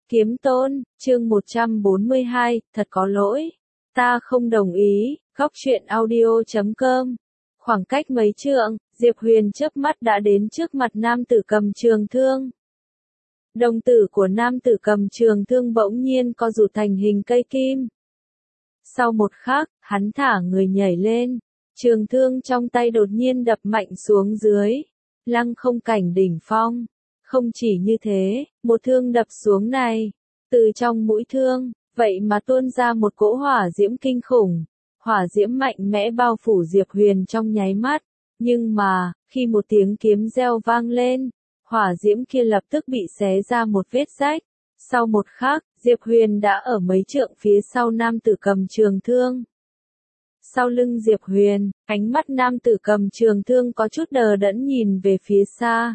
Kiếm Tôn, chương 142, thật có lỗi. Ta không đồng ý, góc truyện audio.com. Khoảng cách mấy trượng, Diệp Huyền chớp mắt đã đến trước mặt nam tử cầm trường thương. Đồng tử của nam tử cầm trường thương bỗng nhiên co rụt thành hình cây kim. Sau một khắc, hắn thả người nhảy lên, trường thương trong tay đột nhiên đập mạnh xuống dưới, lăng không cảnh đỉnh phong. Không chỉ như thế, một thương đập xuống này, từ trong mũi thương, vậy mà tuôn ra một cỗ hỏa diễm kinh khủng. Hỏa diễm mạnh mẽ bao phủ Diệp Huyền trong nháy mắt, nhưng mà, khi một tiếng kiếm reo vang lên, hỏa diễm kia lập tức bị xé ra một vết rách. Sau một khắc, Diệp Huyền đã ở mấy trượng phía sau nam tử cầm trường thương. Sau lưng Diệp Huyền, ánh mắt nam tử cầm trường thương có chút đờ đẫn nhìn về phía xa.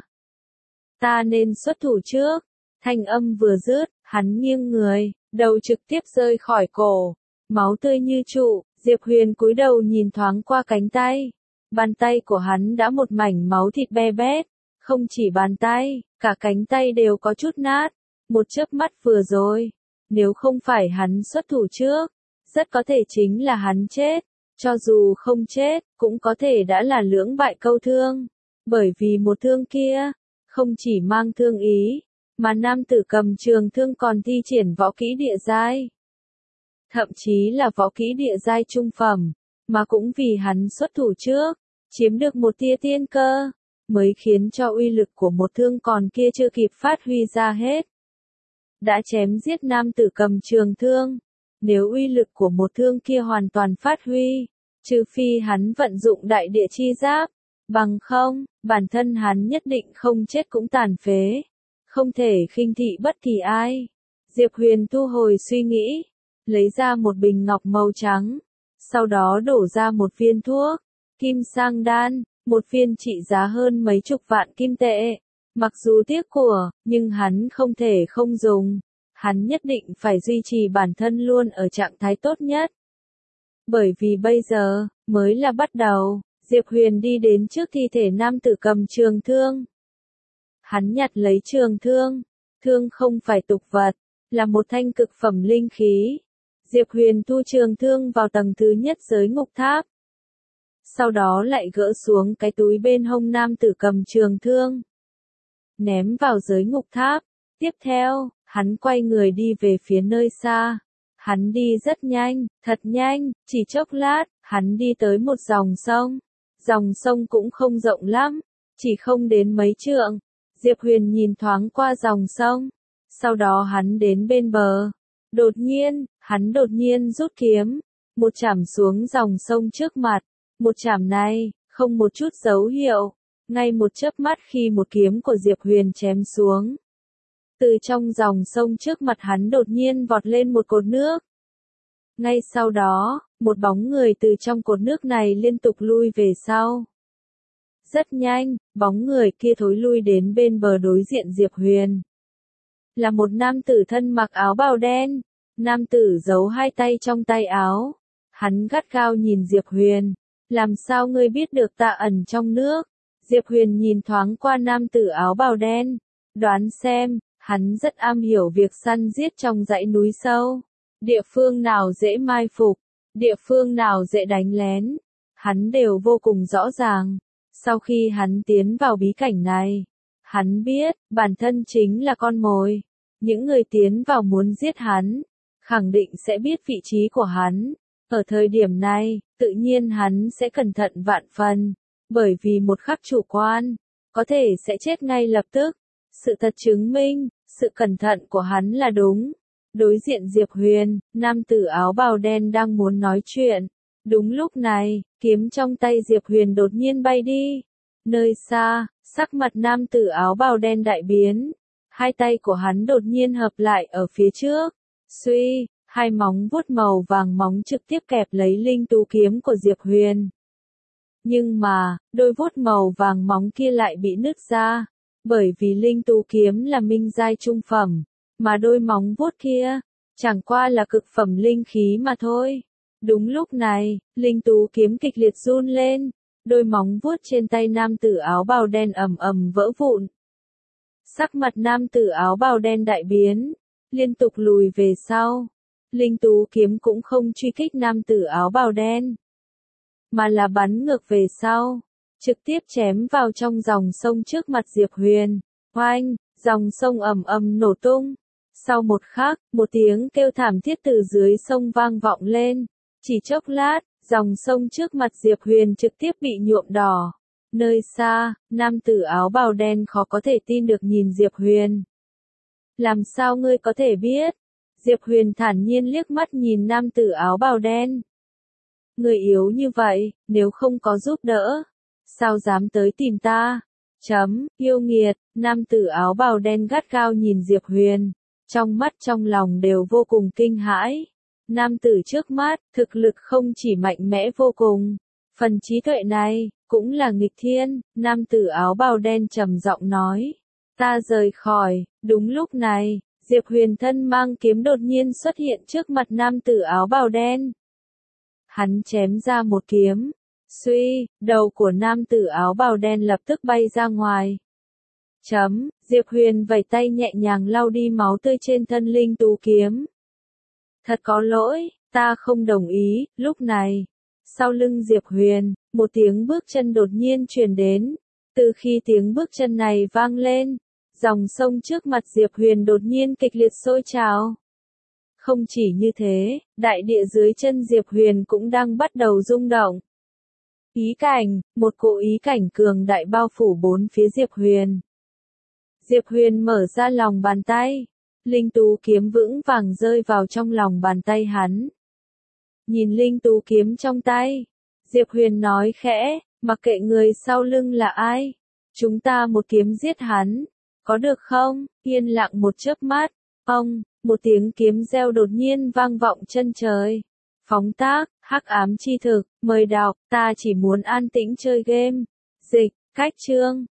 Ta nên xuất thủ trước. Thanh âm vừa dứt, hắn nghiêng người, đầu trực tiếp rơi khỏi cổ. Máu tươi như trụ, Diệp Huyền cúi đầu nhìn thoáng qua cánh tay. Bàn tay của hắn đã một mảnh máu thịt be bét. Không chỉ bàn tay, cả cánh tay đều có chút nát. Một chớp mắt vừa rồi, nếu không phải hắn xuất thủ trước, rất có thể chính là hắn chết. Cho dù không chết, cũng có thể đã là lưỡng bại câu thương. Bởi vì một thương kia, không chỉ mang thương ý, mà nam tử cầm trường thương còn thi triển võ kỹ địa giai. Thậm chí là võ kỹ địa giai trung phẩm, mà cũng vì hắn xuất thủ trước, chiếm được một tia tiên cơ, mới khiến cho uy lực của một thương còn kia chưa kịp phát huy ra hết. Đã chém giết nam tử cầm trường thương, nếu uy lực của một thương kia hoàn toàn phát huy, trừ phi hắn vận dụng đại địa chi giáp, bằng không, bản thân hắn nhất định không chết cũng tàn phế. Không thể khinh thị bất kỳ ai. Diệp Huyền thu hồi suy nghĩ, lấy ra một bình ngọc màu trắng, sau đó đổ ra một viên thuốc, kim sang đan, một viên trị giá hơn mấy chục vạn kim tệ. Mặc dù tiếc của, nhưng hắn không thể không dùng. Hắn nhất định phải duy trì bản thân luôn ở trạng thái tốt nhất. Bởi vì bây giờ, mới là bắt đầu, Diệp Huyền đi đến trước thi thể nam tử cầm trường thương. Hắn nhặt lấy trường thương. Thương không phải tục vật, là một thanh cực phẩm linh khí. Diệp Huyền thu trường thương vào tầng thứ nhất giới ngục tháp. Sau đó lại gỡ xuống cái túi bên hông nam tử cầm trường thương. Ném vào giới ngục tháp. Tiếp theo, hắn quay người đi về phía nơi xa. Hắn đi rất nhanh, thật nhanh, chỉ chốc lát, hắn đi tới một dòng sông. Dòng sông cũng không rộng lắm, chỉ không đến mấy trượng. Diệp Huyền nhìn thoáng qua dòng sông, sau đó hắn đến bên bờ. Đột nhiên, hắn đột nhiên rút kiếm, một chảm xuống dòng sông trước mặt. Một chảm này, không một chút dấu hiệu, ngay một chớp mắt khi một kiếm của Diệp Huyền chém xuống. Từ trong dòng sông trước mặt hắn đột nhiên vọt lên một cột nước. Ngay sau đó, một bóng người từ trong cột nước này liên tục lui về sau. Rất nhanh, bóng người kia thối lui đến bên bờ đối diện Diệp Huyền. Là một nam tử thân mặc áo bào đen. Nam tử giấu hai tay trong tay áo. Hắn gắt gao nhìn Diệp Huyền. Làm sao ngươi biết được ta ẩn trong nước? Diệp Huyền nhìn thoáng qua nam tử áo bào đen. Đoán xem, hắn rất am hiểu việc săn giết trong dãy núi sâu. Địa phương nào dễ mai phục, địa phương nào dễ đánh lén, hắn đều vô cùng rõ ràng. Sau khi hắn tiến vào bí cảnh này, hắn biết, bản thân chính là con mồi. Những người tiến vào muốn giết hắn, khẳng định sẽ biết vị trí của hắn. Ở thời điểm này, tự nhiên hắn sẽ cẩn thận vạn phần, bởi vì một khắc chủ quan, có thể sẽ chết ngay lập tức. Sự thật chứng minh, sự cẩn thận của hắn là đúng. Đối diện Diệp Huyền, nam tử áo bào đen đang muốn nói chuyện. Đúng lúc này, kiếm trong tay Diệp Huyền đột nhiên bay đi. Nơi xa, sắc mặt nam tử áo bào đen đại biến. Hai tay của hắn đột nhiên hợp lại ở phía trước. Suy, hai móng vuốt màu vàng móng trực tiếp kẹp lấy linh tú kiếm của Diệp Huyền. Nhưng mà, đôi vuốt màu vàng móng kia lại bị nứt ra. Bởi vì linh tú kiếm là minh giai trung phẩm, mà đôi móng vuốt kia, chẳng qua là cực phẩm linh khí mà thôi. Đúng lúc này, linh tú kiếm kịch liệt run lên, đôi móng vuốt trên tay nam tử áo bào đen ầm ầm vỡ vụn. Sắc mặt nam tử áo bào đen đại biến, liên tục lùi về sau. Linh Tú kiếm cũng không truy kích nam tử áo bào đen, mà là bắn ngược về sau, trực tiếp chém vào trong dòng sông trước mặt Diệp Huyền. Oanh, dòng sông ầm ầm nổ tung. Sau một khắc, một tiếng kêu thảm thiết từ dưới sông vang vọng lên. Chỉ chốc lát, dòng sông trước mặt Diệp Huyền trực tiếp bị nhuộm đỏ. Nơi xa, nam tử áo bào đen khó có thể tin được nhìn Diệp Huyền. Làm sao ngươi có thể biết? Diệp Huyền thản nhiên liếc mắt nhìn nam tử áo bào đen. Người yếu như vậy, nếu không có giúp đỡ, sao dám tới tìm ta? Yêu nghiệt, nam tử áo bào đen gắt gao nhìn Diệp Huyền, trong mắt trong lòng đều vô cùng kinh hãi. Nam tử trước mắt, thực lực không chỉ mạnh mẽ vô cùng, phần trí tuệ này, cũng là nghịch thiên. Nam tử áo bào đen trầm giọng nói. Ta rời khỏi. Đúng lúc này, Diệp Huyền thân mang kiếm đột nhiên xuất hiện trước mặt nam tử áo bào đen. Hắn chém ra một kiếm. Suy, đầu của nam tử áo bào đen lập tức bay ra ngoài. Diệp Huyền vẩy tay nhẹ nhàng lau đi máu tươi trên thân Linh Tú kiếm. Thật có lỗi, ta không đồng ý. Lúc này, sau lưng Diệp Huyền, một tiếng bước chân đột nhiên truyền đến. Từ khi tiếng bước chân này vang lên, dòng sông trước mặt Diệp Huyền đột nhiên kịch liệt sôi trào. Không chỉ như thế, đại địa dưới chân Diệp Huyền cũng đang bắt đầu rung động. Ý cảnh, một cỗ ý cảnh cường đại bao phủ bốn phía Diệp Huyền. Diệp Huyền mở ra lòng bàn tay. Linh Tú kiếm vững vàng rơi vào trong lòng bàn tay hắn. Nhìn Linh Tú kiếm trong tay, Diệp Huyền nói khẽ, mặc kệ người sau lưng là ai, chúng ta một kiếm giết hắn, có được không? Yên lặng một chớp mắt, một tiếng kiếm reo đột nhiên vang vọng chân trời. Phóng tác, hắc ám chi thực, mời đọc, ta chỉ muốn an tĩnh chơi game. Dịch, cách chương.